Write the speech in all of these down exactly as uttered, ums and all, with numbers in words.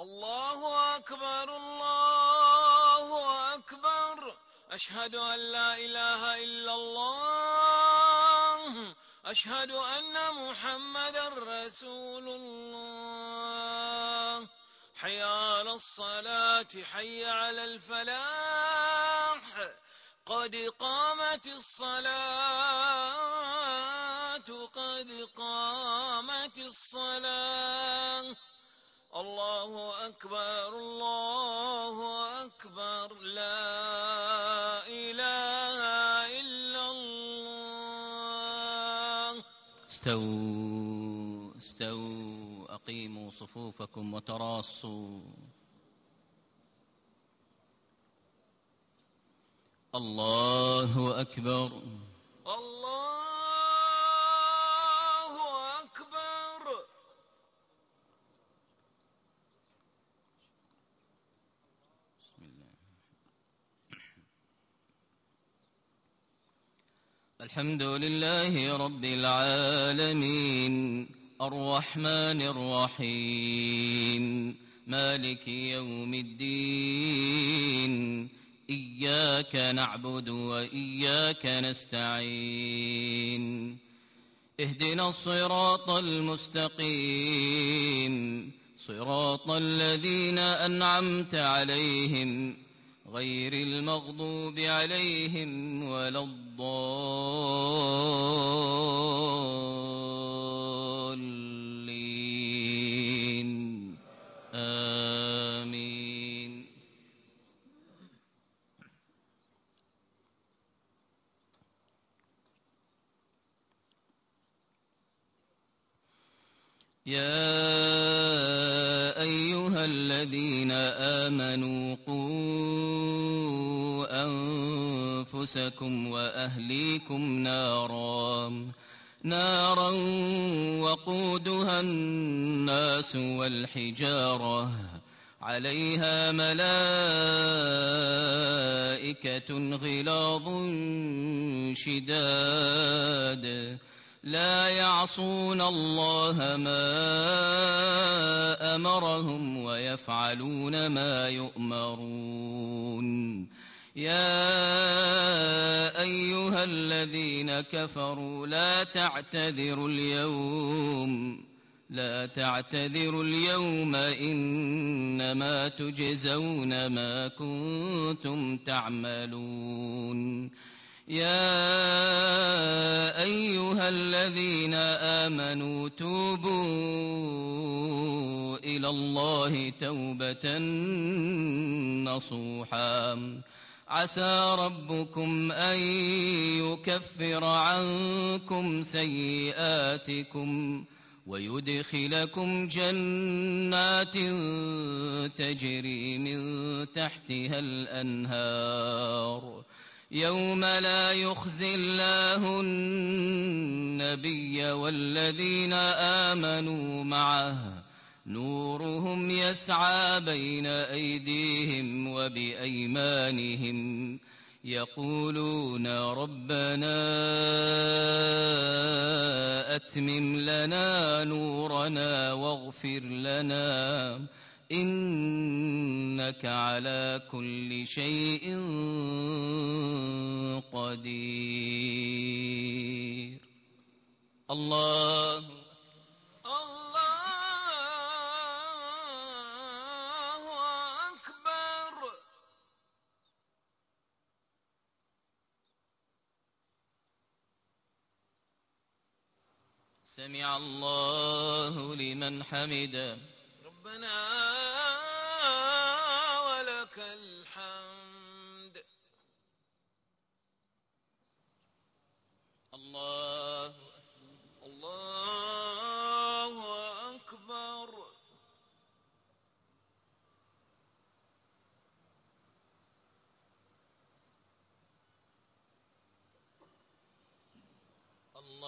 الله أكبر الله أكبر. أشهد أن لا إله إلا الله. أشهد أن محمدا رسول الله. حي على الصلاة حي على الفلاح. قد قامت الصلاة قد قامت الصلاة. الله أكبر الله أكبر. لا إله إلا الله. استووا استووا أقيموا صفوفكم وتراصوا. الله أكبر الله أكبر. بسم الله. الحمد لله رب العالمين الرحمن الرحيم مالك يوم الدين. إياك نعبد وإياك نستعين. اهدنا الصراط المستقيم صراط الذين أنعمت عليهم غير المغضوب عليهم ولا الضالين. آمين. يا أيها الذين آمنوا قوا أنفسكم وأهليكم نارا نارا وقودها الناس والحجارة عليها ملائكة غلاظ شداد لا يعصون الله ما أمرهم ويفعلون ما يؤمرون. يا أيها الذين كفروا لا تعتذروا اليوم لا تعتذروا اليوم إنما تجزون ما كنتم تعملون. يا أيها الذين آمنوا توبوا إلى الله توبة نصوحا عسى ربكم أن يكفر عنكم سيئاتكم ويدخلكم جنات تجري من تحتها الأنهار يوم لا يخزي الله النبي والذين آمنوا معه نورهم يسعى بين أيديهم وبأيمانهم يقولون ربنا أتمم لنا نورنا واغفر لنا إنك على كل شيء قدير. الله الله أكبر. سمع الله لمن حمده. ربنا ولك الحمد. الله الله أكبر.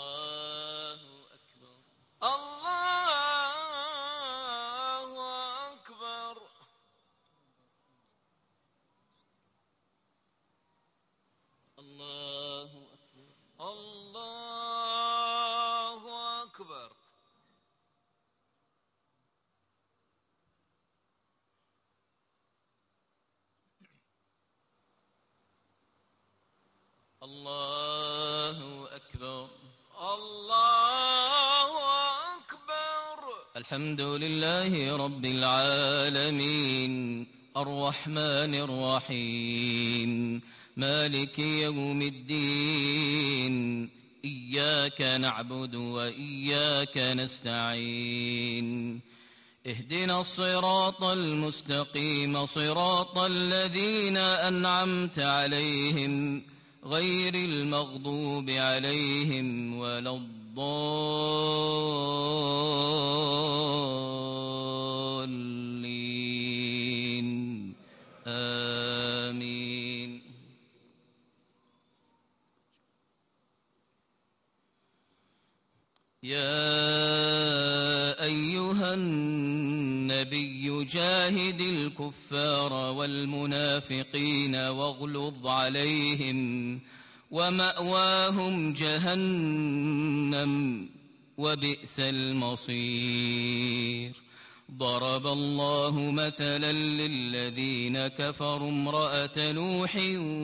الله أكبر. الله الله أكبر. الله أكبر. الحمد لله رب العالمين الرحمن الرحيم مالك يوم الدين إياك نعبد وإياك نستعين اهدنا الصراط المستقيم صراط الذين أنعمت عليهم غير المغضوب عليهم ولا الضالين آمين. يا أيها النبي جاهد الكفار والمنافقين واغلظ عليهم ومأواهم جهنم وبئس المصير. ضرب الله مثلا للذين كفروا امرأة نوح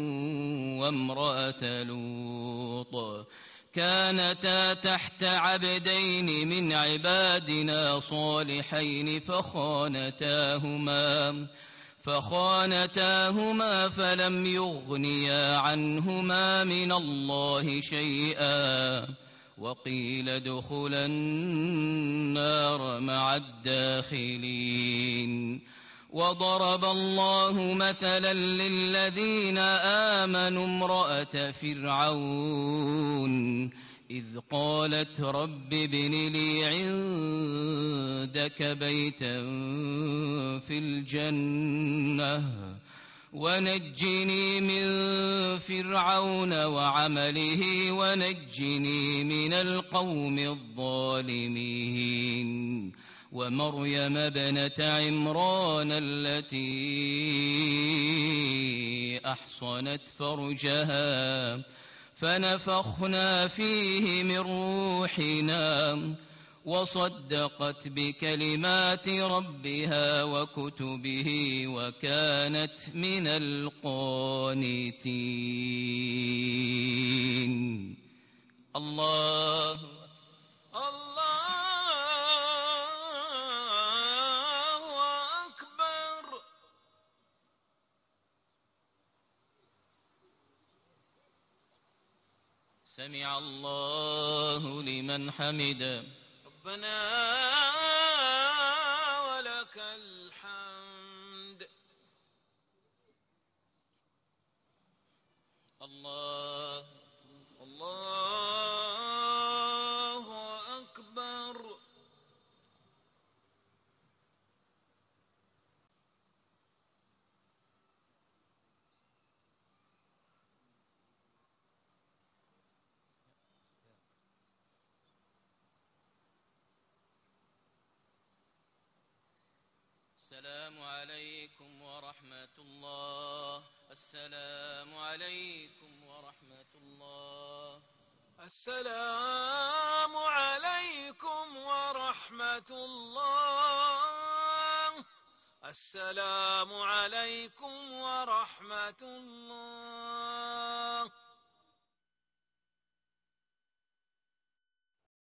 وامرأة لوط كانتا تحت عبدين من عبادنا صالحين فخانتاهما فخانتاهما فلم يغنيا عنهما من الله شيئا وقيل ادخلا النار مع الداخلين. وضرب الله مثلا للذين آمنوا امرأة فرعون إذ قالت رب ابن لي عندك بيتا في الجنة ونجني من فرعون وعمله ونجني من القوم الظالمين. ومريم ابنة عمران التي أحصنت فرجها فنفخنا فيه من روحنا وصدقت بكلمات ربها وكتبه وكانت من القانتين. الله الله أكبر. سمع الله لمن حمده. ربنا ولك الحمد. الله الله أكبر. السلام عليكم ورحمة الله. السلام عليكم ورحمة الله. السلام عليكم ورحمة الله. السلام عليكم ورحمة الله.